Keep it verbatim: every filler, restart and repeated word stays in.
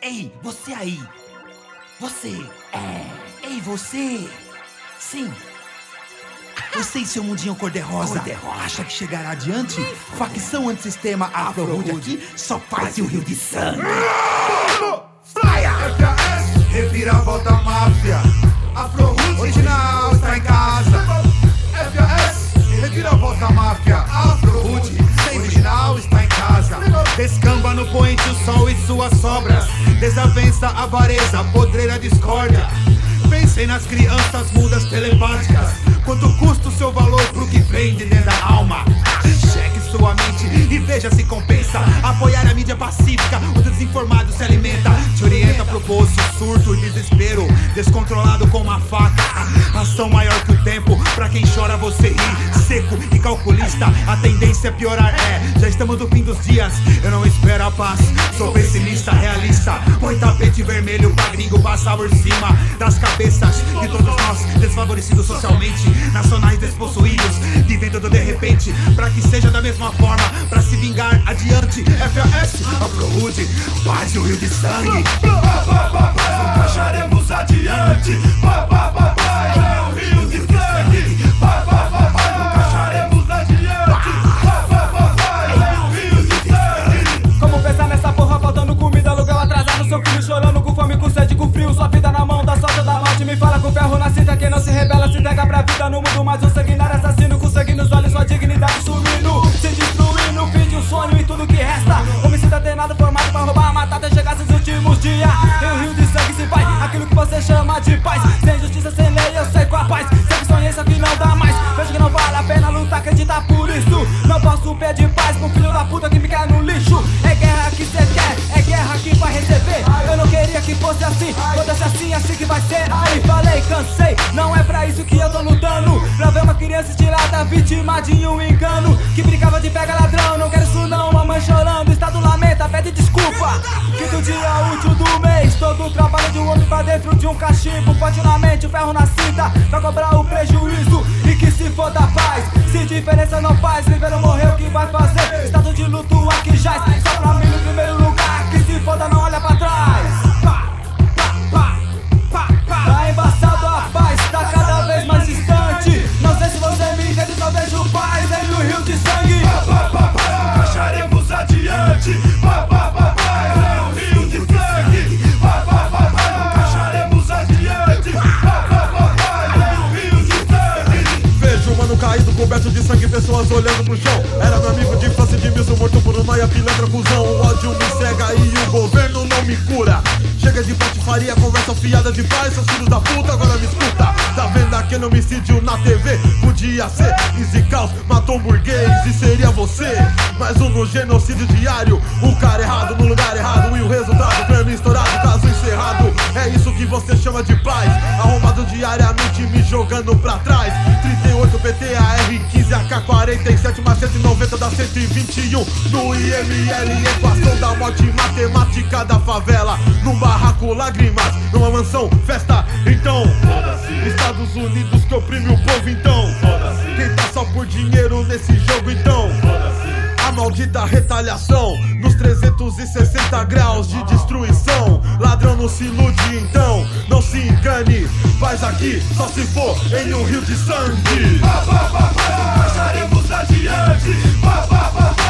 Ei, você aí. Você. É. Ei, você. Sim. Você e seu mundinho cor-de-rosa. Cor-de-rosa. Acha que chegará adiante? Facção antissistema Afro-Hood aqui só faz o rio de sangue. F A S, reviravolta máfia. Afro-Hood original está em casa. F A S, reviravolta máfia. Afro-Hood original está em casa. Descamba no poente o sol e suas sobras. Desavença, avareza, podreira, discórdia. Pensem nas crianças mudas telepáticas. Quanto custa o seu valor pro que vem de dentro da alma? Cheque sua mente e veja se compensa. Apoiar a mídia pacífica, o desinformado se alimenta. Te orienta pro poço, surto e desespero. Descontrolado com uma faca. Ação maior que o tempo, pra quem chora você ri. Seco e calculista, a tendência é piorar. É, já estamos no fim dos dias, eu não espero a paz. Sou pessimista, realista. Põe tapete vermelho pra gringo passar por cima das cabeças de todos nós, desfavorecidos socialmente, nacionais despossuídos, vivendo do de repente, pra que seja da mesma forma, pra se vingar adiante. F A S, Afro-Hood, paz e o rio de sangue. Não marcharemos adiante. É o rio de sangue. Não marcharemos adiante. É o rio de sangue. Como pensar nessa porra, faltando comida, aluguel atrasado, seu filho chorando com fome, com sede, com frio, sua vida na mão da sorte da morte. Me fala com ferro na cinta, quem não se rebela se entrega pra vida no mundo, mas um sanguinário assassino com sangue nos olhos, sua dignidade sumindo, se destruindo, fim de um sonho e tudo que resta. Homicida treinado, formado pra roubar, matar até chegar seus últimos dias. Em um rio de sangue se vai aquilo que você chama de paz. Sem justiça, sem lei, eu sei com a paz. Sempre sonhei, só que não dá mais. Vejo que não vale a pena lutar, acreditar por isso. Não posso pedir paz pro filho da puta que me quer no lixo. É guerra que cê quer, é guerra que vai receber. Eu não queria que fosse assim, foda-se assim, assim que vai ser. Aí falei, cansei, não é pra isso que eu tô lutando. Pra ver uma criança estirada, vítima de um engano, que brincava de pega ladrão, não quero isso não. Mamãe chorando, estado lamenta, pede desculpa. Quinto dia útil do mês, todo o trabalho de um homem pra dentro de um cachimbo. Forte na mente, o ferro na cinta, vai cobrar o prejuízo. E que se for da paz, se diferença não faz. Viver ou morrer, o que vai fazer? Estado de luto aqui jaz, só pra mim no primeiro lugar. Que se foda, não olha pra trás. Pá, pá, pá, pá, pá. Tá embaçado a paz, tá cada vez mais distante. Não sei se você me entende, só vejo paz em um rio de sangue. Não marcharemos adiante. É o rio de sangue. Não marcharemos adiante. É o rio de sangue. Vejo o mano caído, coberto de sangue, pessoas olhando pro chão. Era meu amigo de infância de miso, morto por uma noia, pilantra, cuzão. O ódio me cega e o governo não me cura. Chega de patifaria, conversa fiada de paz. Seus filhos da puta, agora me escuta. Tá vendo aquele homicídio na T V? Podia ser Easy Caos, matou um burguês e seria você. Mais um no genocídio diário. O cara errado no lugar errado. E o resultado, plano estourado, caso encerrado. É isso que você chama de paz. Arrombado diariamente me jogando pra trás. trinta e oito P T, A R quinze, A K quarenta e sete, mais cento e noventa dá cento e vinte e um. No I M L, equação da morte, matemática da favela. Num barraco, lágrimas, numa mansão, festa. Então, Estados Unidos que oprime o povo, então. Quem tá só por dinheiro nesse jogo, então. A maldita retaliação nos trezentos e sessenta graus de destruição. Ladrão não se ilude, então não se engane. Paz aqui só se for em um rio de sangue. Marcharemos adiante.